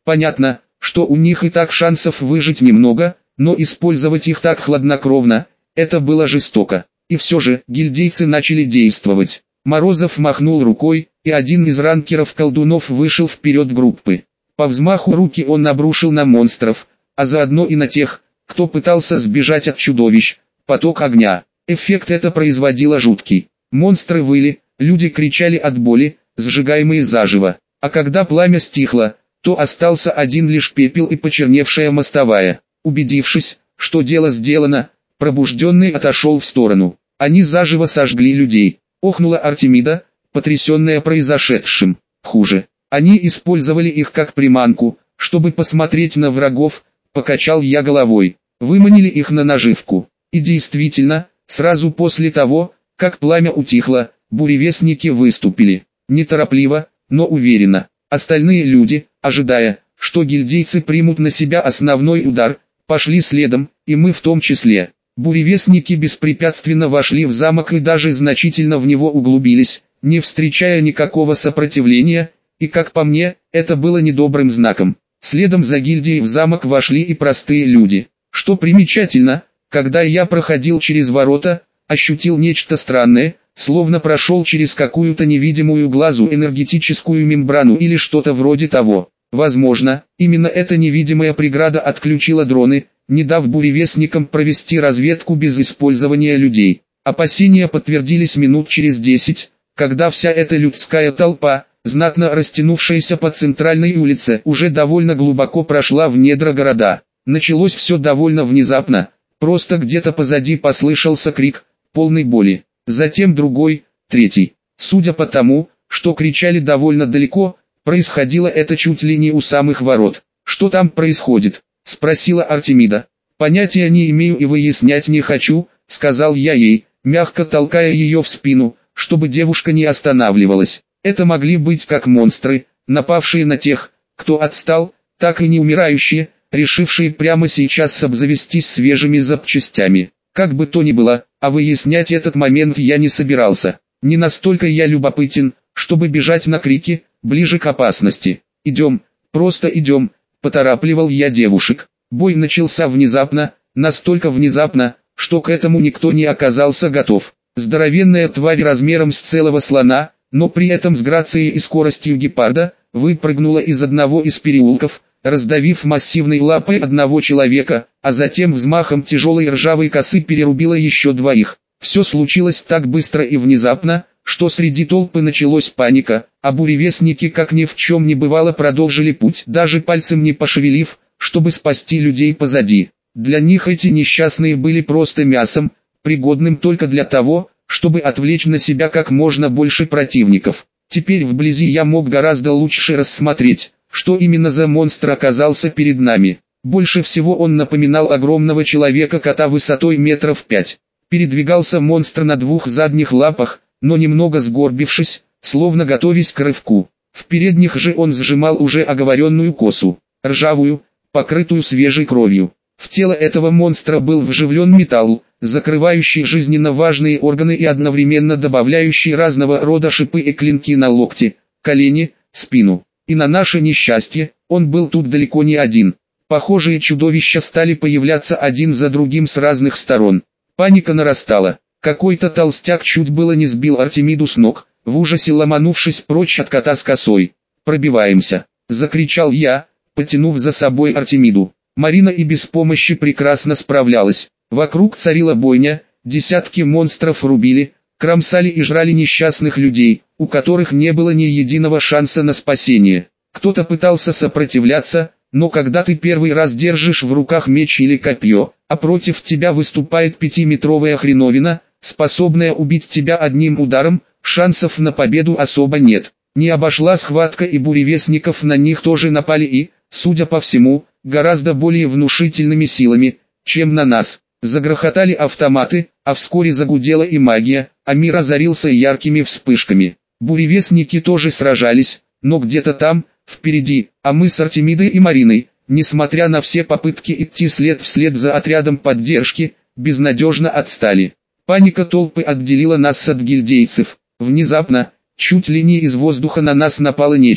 Понятно, что у них и так шансов выжить немного, но использовать их так хладнокровно, это было жестоко. И все же, гильдейцы начали действовать. Морозов махнул рукой, и один из ранкеров-колдунов вышел вперед группы. По взмаху руки он обрушил на монстров, а заодно и на тех, кто пытался сбежать от чудовищ, поток огня. Эффект это производило жуткий. Монстры выли, люди кричали от боли, сжигаемые заживо. А когда пламя стихло, то остался один лишь пепел и почерневшая мостовая. Убедившись, что дело сделано, пробужденный отошел в сторону. Они заживо сожгли людей. Охнула Артемида, потрясенная произошедшим. Хуже. Они использовали их как приманку, чтобы посмотреть на врагов, покачал я головой. Выманили их на наживку. И действительно, сразу после того, как пламя утихло, буревестники выступили. Неторопливо, но уверенно. Остальные люди, ожидая, что гильдейцы примут на себя основной удар, пошли следом, и мы в том числе. Буревестники беспрепятственно вошли в замок и даже значительно в него углубились, не встречая никакого сопротивления, и как по мне, это было недобрым знаком. Следом за гильдией в замок вошли и простые люди. Что примечательно, когда я проходил через ворота, ощутил нечто странное, словно прошел через какую-то невидимую глазу энергетическую мембрану или что-то вроде того. Возможно, именно эта невидимая преграда отключила дроны, не дав буревестникам провести разведку без использования людей. Опасения подтвердились минут через десять, когда вся эта людская толпа, знатно растянувшаяся по центральной улице, уже довольно глубоко прошла в недра города. Началось все довольно внезапно, просто где-то позади послышался крик, полный боли. Затем другой, третий. Судя по тому, что кричали довольно далеко, происходило это чуть ли не у самых ворот. «Что там происходит?» — спросила Артемида. «Понятия не имею и выяснять не хочу», — сказал я ей, мягко толкая ее в спину, чтобы девушка не останавливалась. Это могли быть как монстры, напавшие на тех, кто отстал, так и не умирающие, решившие прямо сейчас обзавестись свежими запчастями. Как бы то ни было, а выяснять этот момент я не собирался. Не настолько я любопытен, чтобы бежать на крики, ближе к опасности. «Идем, просто идем», — поторапливал я девушек. Бой начался внезапно, настолько внезапно, что к этому никто не оказался готов. Здоровенная тварь размером с целого слона, но при этом с грацией и скоростью гепарда, выпрыгнула из одного из переулков, раздавив массивной лапой одного человека, а затем взмахом тяжелой ржавой косы перерубила еще двоих. Все случилось так быстро и внезапно, что среди толпы началась паника, а буревестники как ни в чем не бывало продолжили путь, даже пальцем не пошевелив, чтобы спасти людей позади. Для них эти несчастные были просто мясом, пригодным только для того, чтобы отвлечь на себя как можно больше противников. Теперь вблизи я мог гораздо лучше рассмотреть, что именно за монстр оказался перед нами. Больше всего он напоминал огромного человека-кота высотой метров пять. Передвигался монстр на двух задних лапах, но немного сгорбившись, словно готовясь к рывку. В передних же он сжимал уже оговоренную косу, ржавую, покрытую свежей кровью. В тело этого монстра был вживлен металл, закрывающий жизненно важные органы и одновременно добавляющий разного рода шипы и клинки на локти, колени, спину. И на наше несчастье, он был тут далеко не один. Похожие чудовища стали появляться один за другим с разных сторон. Паника нарастала. Какой-то толстяк чуть было не сбил Артемиду с ног, в ужасе ломанувшись прочь от кота с косой. «Пробиваемся!» — закричал я, потянув за собой Артемиду. Марина и без помощи прекрасно справлялась. Вокруг царила бойня, десятки монстров рубили, кромсали и жрали несчастных людей, у которых не было ни единого шанса на спасение. Кто-то пытался сопротивляться, но когда ты первый раз держишь в руках меч или копье, а против тебя выступает пятиметровая хреновина, способная убить тебя одним ударом, шансов на победу особо нет. Не обошла схватка и буревестников, на них тоже напали и, судя по всему, гораздо более внушительными силами, чем на нас. Загрохотали автоматы, а вскоре загудела и магия, а мир озарился яркими вспышками. Буревестники тоже сражались, но где-то там, впереди, а мы с Артемидой и Мариной, несмотря на все попытки идти след вслед за отрядом поддержки, безнадежно отстали. Паника толпы отделила нас от гильдейцев. Внезапно, чуть ли не из воздуха на нас напало нечто.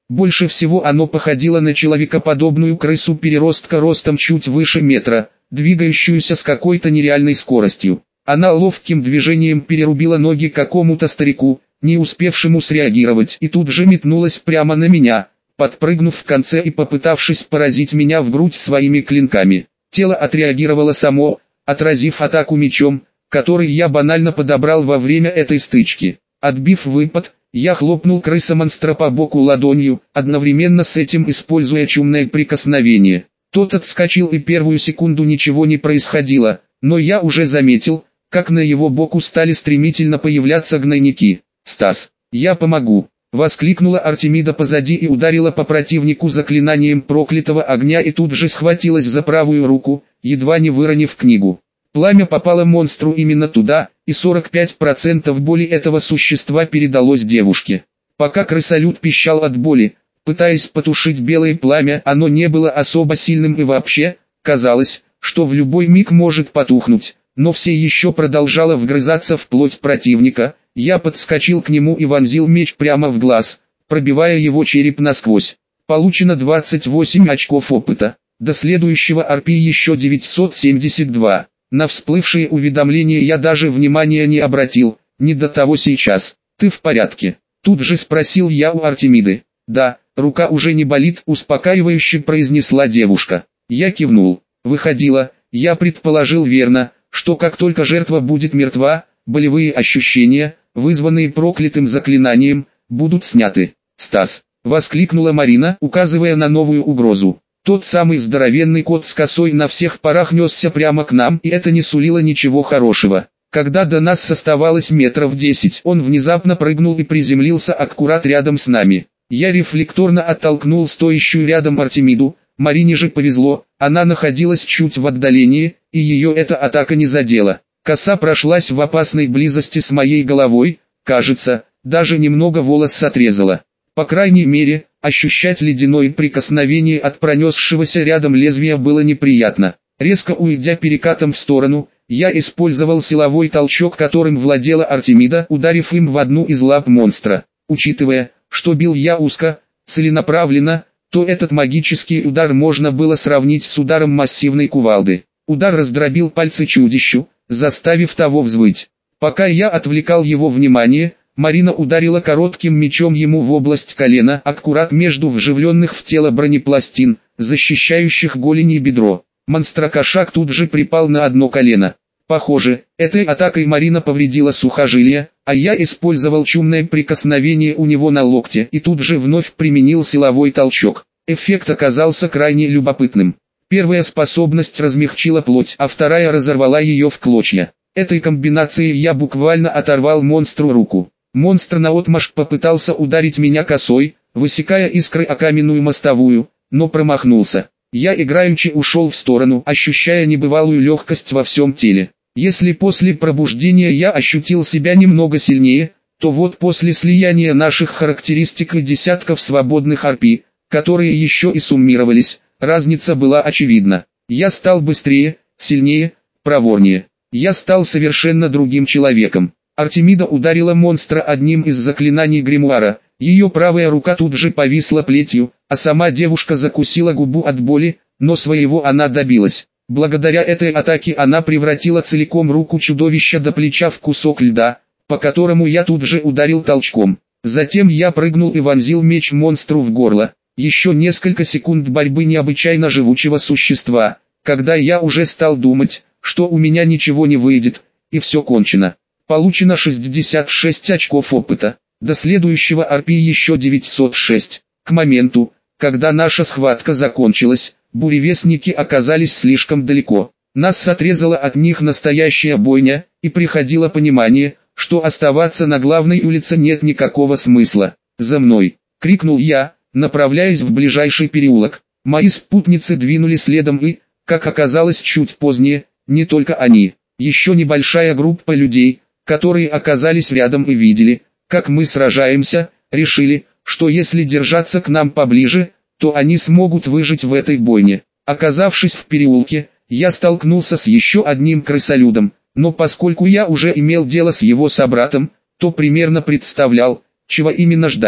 Больше всего оно походило на человекоподобную крысу-переростка ростом чуть выше метра, двигающуюся с какой-то нереальной скоростью. Она ловким движением перерубила ноги какому-то старику, не успевшему среагировать, и тут же метнулась прямо на меня, подпрыгнув в конце и попытавшись поразить меня в грудь своими клинками. Тело отреагировало само, отразив атаку мечом, который я банально подобрал во время этой стычки. Отбив выпад, я хлопнул крыса-монстра по боку ладонью, одновременно с этим используя чумное прикосновение. Тот отскочил, и первую секунду ничего не происходило, но я уже заметил, как на его боку стали стремительно появляться гнойники. «Стас, я помогу!» — воскликнула Артемида позади и ударила по противнику заклинанием проклятого огня, и тут же схватилась за правую руку, едва не выронив книгу. Пламя попало монстру именно туда, и сорок пять процентов боли этого существа передалось девушке. Пока крысолют пищал от боли, пытаясь потушить белое пламя, оно не было особо сильным и вообще, казалось, что в любой миг может потухнуть, но все еще продолжало вгрызаться в плоть противника. Я подскочил к нему и вонзил меч прямо в глаз, пробивая его череп насквозь. Получено двадцать восемь очков опыта. До следующего ар пи еще девятьсот семьдесят два. На всплывшие уведомления я даже внимания не обратил, не до того сейчас. «Ты в порядке?» Тут же спросил я у Артемиды. «Да, рука уже не болит», — успокаивающе произнесла девушка. Я кивнул. Выходило, я предположил верно, что как только жертва будет мертва, болевые ощущения, вызванные проклятым заклинанием, будут сняты. «Стас!» — воскликнула Марина, указывая на новую угрозу. Тот самый здоровенный кот с косой на всех парах несся прямо к нам, и это не сулило ничего хорошего. Когда до нас оставалось метров десять, он внезапно прыгнул и приземлился аккурат рядом с нами. Я рефлекторно оттолкнул стоящую рядом Артемиду. Марине же повезло, она находилась чуть в отдалении, и ее эта атака не задела. Коса прошлась в опасной близости с моей головой, кажется, даже немного волос отрезала. По крайней мере, ощущать ледяное прикосновение от пронесшегося рядом лезвия было неприятно. Резко уйдя перекатом в сторону, я использовал силовой толчок, которым владела Артемида, ударив им в одну из лап монстра. Учитывая, что бил я узко, целенаправленно, то этот магический удар можно было сравнить с ударом массивной кувалды. Удар раздробил пальцы чудищу, заставив того взвыть. Пока я отвлекал его внимание, Марина ударила коротким мечом ему в область колена, аккурат между вживленных в тело бронепластин, защищающих голень и бедро. Монстрокошак тут же припал на одно колено. Похоже, этой атакой Марина повредила сухожилие, а я использовал чумное прикосновение у него на локте и тут же вновь применил силовой толчок. Эффект оказался крайне любопытным. Первая способность размягчила плоть, а вторая разорвала ее в клочья. Этой комбинацией я буквально оторвал монстру руку. Монстр наотмашь попытался ударить меня косой, высекая искры о каменную мостовую, но промахнулся. Я играючи ушел в сторону, ощущая небывалую легкость во всем теле. Если после пробуждения я ощутил себя немного сильнее, то вот после слияния наших характеристик и десятков свободных ар пи, которые еще и суммировались, разница была очевидна. Я стал быстрее, сильнее, проворнее. Я стал совершенно другим человеком. Артемида ударила монстра одним из заклинаний гримуара. Ее правая рука тут же повисла плетью, а сама девушка закусила губу от боли, но своего она добилась. Благодаря этой атаке она превратила целиком руку чудовища до плеча в кусок льда, по которому я тут же ударил толчком. Затем я прыгнул и вонзил меч монстру в горло. Еще несколько секунд борьбы необычайно живучего существа, когда я уже стал думать, что у меня ничего не выйдет, и все кончено. Получено шестьдесят шесть очков опыта. До следующего ар пи еще девятьсот шесть. К моменту, когда наша схватка закончилась, буревестники оказались слишком далеко. Нас отрезала от них настоящая бойня, и приходило понимание, что оставаться на главной улице нет никакого смысла. «За мной!» — крикнул я, направляясь в ближайший переулок. Мои спутницы двинули следом и, как оказалось чуть позднее, не только они. Еще небольшая группа людей, которые оказались рядом и видели, как мы сражаемся, решили, что если держаться к нам поближе, то они смогут выжить в этой бойне. Оказавшись в переулке, я столкнулся с еще одним крысолюдом, но поскольку я уже имел дело с его собратом, то примерно представлял, чего именно ждать.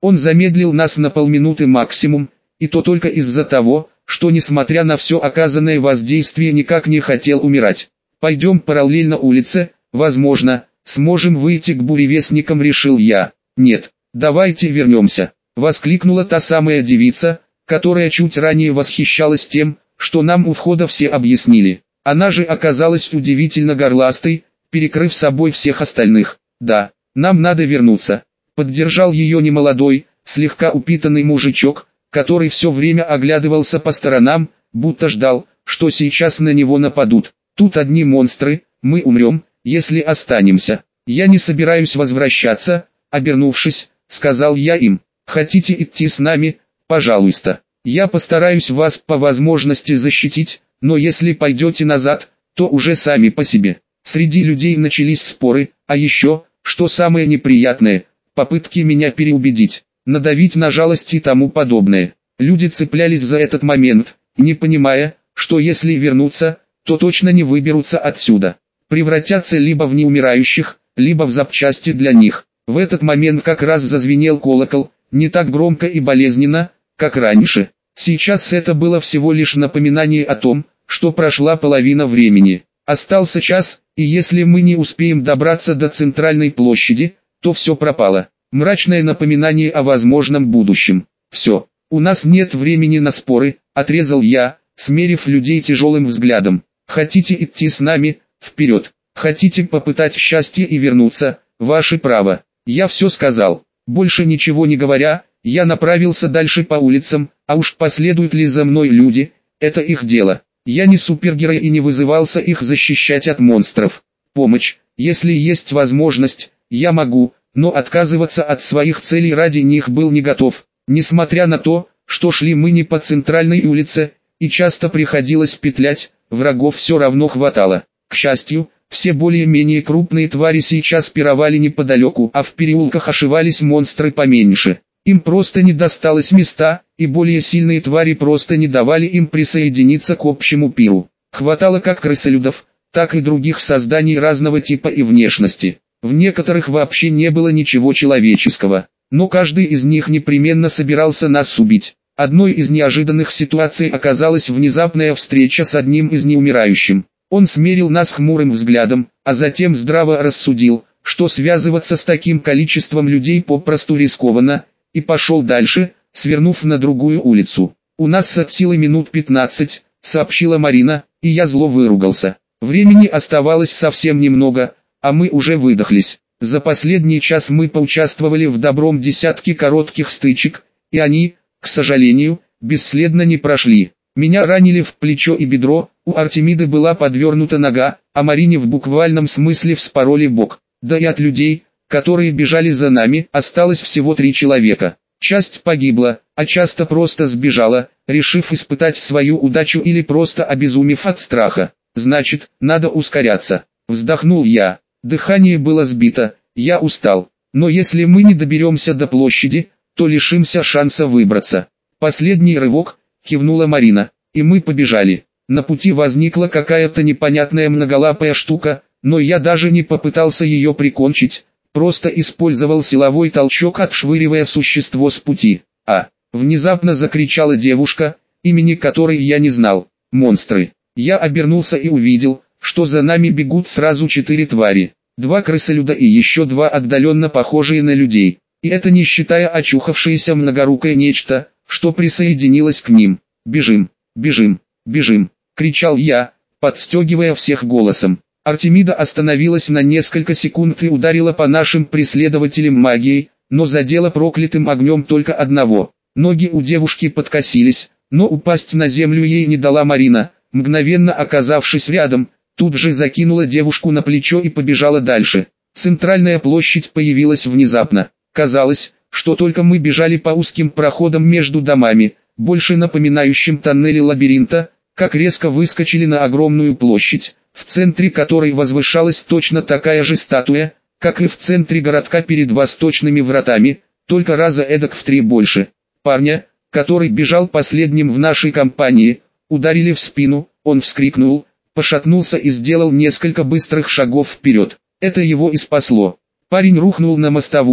Он замедлил нас на полминуты максимум, и то только из-за того, что несмотря на все оказанное воздействие никак не хотел умирать. «Пойдем параллельно улице, возможно, сможем выйти к буревестникам», решил я. «Нет, давайте вернемся», воскликнула та самая девица, которая чуть ранее восхищалась тем, что нам у входа все объяснили. Она же оказалась удивительно горластой, перекрыв собой всех остальных. «Да, нам надо вернуться», поддержал ее немолодой, слегка упитанный мужичок, который все время оглядывался по сторонам, будто ждал, что сейчас на него нападут. «Тут одни монстры, мы умрем, если останемся. Я не собираюсь возвращаться», обернувшись, сказал я им. «Хотите идти с нами? Пожалуйста. Я постараюсь вас по возможности защитить, но если пойдете назад, то уже сами по себе». Среди людей начались споры, а еще, что самое неприятное, попытки меня переубедить, надавить на жалость и тому подобное. Люди цеплялись за этот момент, не понимая, что если вернуться, то точно не выберутся отсюда. Превратятся либо в неумирающих, либо в запчасти для них. В этот момент как раз зазвенел колокол, не так громко и болезненно, как раньше. Сейчас это было всего лишь напоминание о том, что прошла половина времени. Остался час, и если мы не успеем добраться до центральной площади, то все пропало. Мрачное напоминание о возможном будущем. «Все, у нас нет времени на споры», отрезал я, смерив людей тяжелым взглядом. «Хотите идти с нами? Вперед! Хотите попытать счастье и вернуться? Ваше право». Я все сказал. Больше ничего не говоря, я направился дальше по улицам, а уж последуют ли за мной люди, это их дело. Я не супергерой и не вызывался их защищать от монстров. Помощь, если есть возможность, я могу, но отказываться от своих целей ради них был не готов. Несмотря на то, что шли мы не по центральной улице, и часто приходилось петлять, врагов все равно хватало. К счастью, все более-менее крупные твари сейчас пировали неподалеку, а в переулках ошивались монстры поменьше. Им просто не досталось места, и более сильные твари просто не давали им присоединиться к общему пиру. Хватало как крысолюдов, так и других созданий разного типа и внешности. В некоторых вообще не было ничего человеческого, но каждый из них непременно собирался нас убить. Одной из неожиданных ситуаций оказалась внезапная встреча с одним из неумирающим. Он смерил нас хмурым взглядом, а затем здраво рассудил, что связываться с таким количеством людей попросту рискованно, и пошел дальше, свернув на другую улицу. «У нас от силы минут пятнадцать», — сообщила Марина, и я зло выругался. Времени оставалось совсем немного, а мы уже выдохлись. За последний час мы поучаствовали в добром десятке коротких стычек, и они, к сожалению, бесследно не прошли. Меня ранили в плечо и бедро, у Артемиды была подвернута нога, а Марине в буквальном смысле вспороли бок. Да и от людей, которые бежали за нами, осталось всего три человека. Часть погибла, а часто просто сбежала, решив испытать свою удачу или просто обезумев от страха. «Значит, надо ускоряться», — вздохнул я. Дыхание было сбито, я устал. Но если мы не доберемся до площади, то лишимся шанса выбраться. «Последний рывок», — кивнула Марина, и мы побежали. На пути возникла какая-то непонятная многолапая штука, но я даже не попытался ее прикончить, просто использовал силовой толчок, отшвыривая существо с пути. «А!» — внезапно закричала девушка, имени которой я не знал. «Монстры!» Я обернулся и увидел, что за нами бегут сразу четыре твари. Два крысолюда и еще два отдаленно похожие на людей. И это не считая очухавшееся многорукое нечто, что присоединилось к ним. «Бежим! Бежим! Бежим!» — кричал я, подстегивая всех голосом. Артемида остановилась на несколько секунд и ударила по нашим преследователям магией, но задела проклятым огнем только одного. Ноги у девушки подкосились, но упасть на землю ей не дала Марина, мгновенно оказавшись рядом, тут же закинула девушку на плечо и побежала дальше. Центральная площадь появилась внезапно. Казалось, что только мы бежали по узким проходам между домами, больше напоминающим тоннели лабиринта, как резко выскочили на огромную площадь, в центре которой возвышалась точно такая же статуя, как и в центре городка перед восточными вратами, только раза эдак в три больше. Парня, который бежал последним в нашей компании, ударили в спину, он вскрикнул, пошатнулся и сделал несколько быстрых шагов вперед. Это его и спасло. Парень рухнул на мостовую,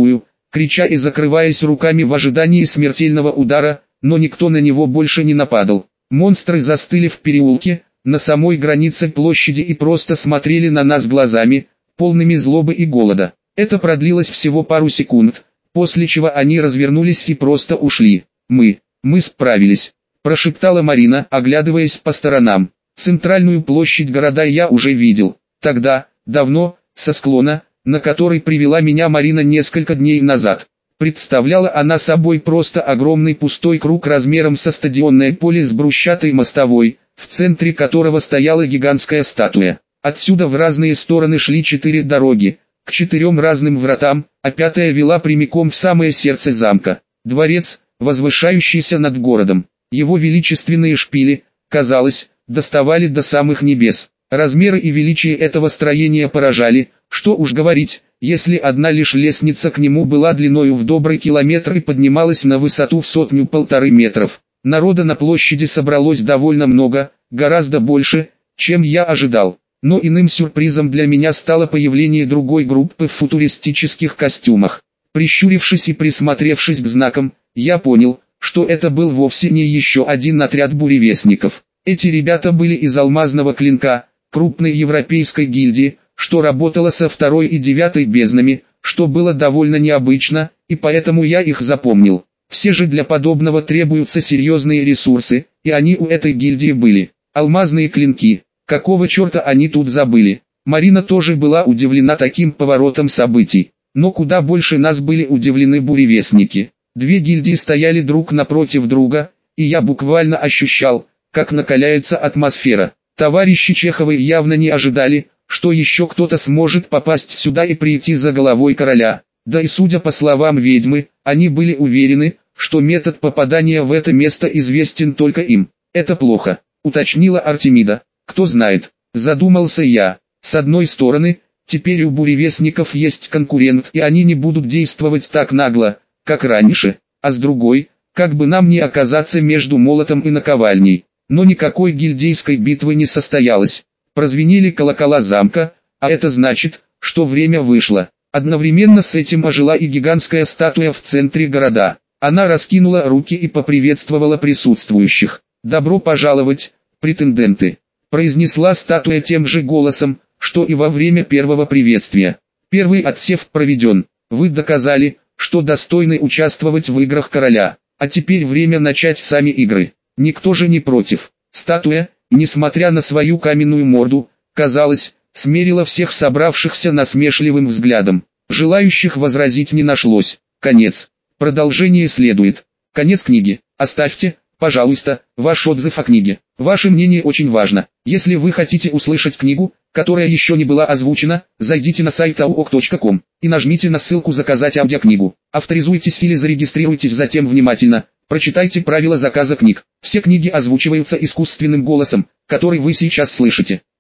крича и закрываясь руками в ожидании смертельного удара, но никто на него больше не нападал. Монстры застыли в переулке, на самой границе площади и просто смотрели на нас глазами, полными злобы и голода. Это продлилось всего пару секунд, после чего они развернулись и просто ушли. «Мы, мы справились», – прошептала Марина, оглядываясь по сторонам. Центральную площадь города я уже видел. Тогда, давно, со склона, на который привела меня Марина несколько дней назад. Представляла она собой просто огромный пустой круг размером со стадионное поле с брусчатой мостовой, в центре которого стояла гигантская статуя. Отсюда в разные стороны шли четыре дороги, к четырем разным вратам, а пятая вела прямиком в самое сердце замка. Дворец, возвышающийся над городом. Его величественные шпили, казалось, доставали до самых небес. Размеры и величие этого строения поражали, что уж говорить, если одна лишь лестница к нему была длиною в добрый километр и поднималась на высоту в сотню-полторы метров. Народа на площади собралось довольно много, гораздо больше, чем я ожидал. Но иным сюрпризом для меня стало появление другой группы в футуристических костюмах. Прищурившись и присмотревшись к знакам, я понял, что это был вовсе не еще один отряд буревестников. Эти ребята были из алмазного клинка, крупной европейской гильдии, что работала со второй и девятой безднами, что было довольно необычно, и поэтому я их запомнил. Все же для подобного требуются серьезные ресурсы, и они у этой гильдии были. Алмазные клинки. Какого черта они тут забыли? Марина тоже была удивлена таким поворотом событий. Но куда больше нас были удивлены буревестники. Две гильдии стояли друг напротив друга, и я буквально ощущал, как накаляется атмосфера. Товарищи Чеховы явно не ожидали, что еще кто-то сможет попасть сюда и прийти за головой короля. Да и судя по словам ведьмы, они были уверены, что метод попадания в это место известен только им. Это плохо, уточнила Артемида. Кто знает, задумался я. С одной стороны, теперь у буревестников есть конкурент и они не будут действовать так нагло, как раньше, а с другой, как бы нам не оказаться между молотом и наковальней. Но никакой гильдейской битвы не состоялось. Прозвенели колокола замка, а это значит, что время вышло. Одновременно с этим ожила и гигантская статуя в центре города. Она раскинула руки и поприветствовала присутствующих. «Добро пожаловать, претенденты», – произнесла статуя тем же голосом, что и во время первого приветствия. «Первый отсев проведен. Вы доказали, что достойны участвовать в играх короля. А теперь время начать сами игры. Никто же не против». Статуя, несмотря на свою каменную морду, казалось, смерила всех собравшихся насмешливым взглядом. Желающих возразить не нашлось. Конец. Продолжение следует. Конец книги. Оставьте, пожалуйста, ваш отзыв о книге. Ваше мнение очень важно. Если вы хотите услышать книгу, которая еще не была озвучена, зайдите на сайт ауок точка ком и нажмите на ссылку «Заказать аудиокнигу». Авторизуйтесь или зарегистрируйтесь, затем внимательно прочитайте правила заказа книг. Все книги озвучиваются искусственным голосом, который вы сейчас слышите.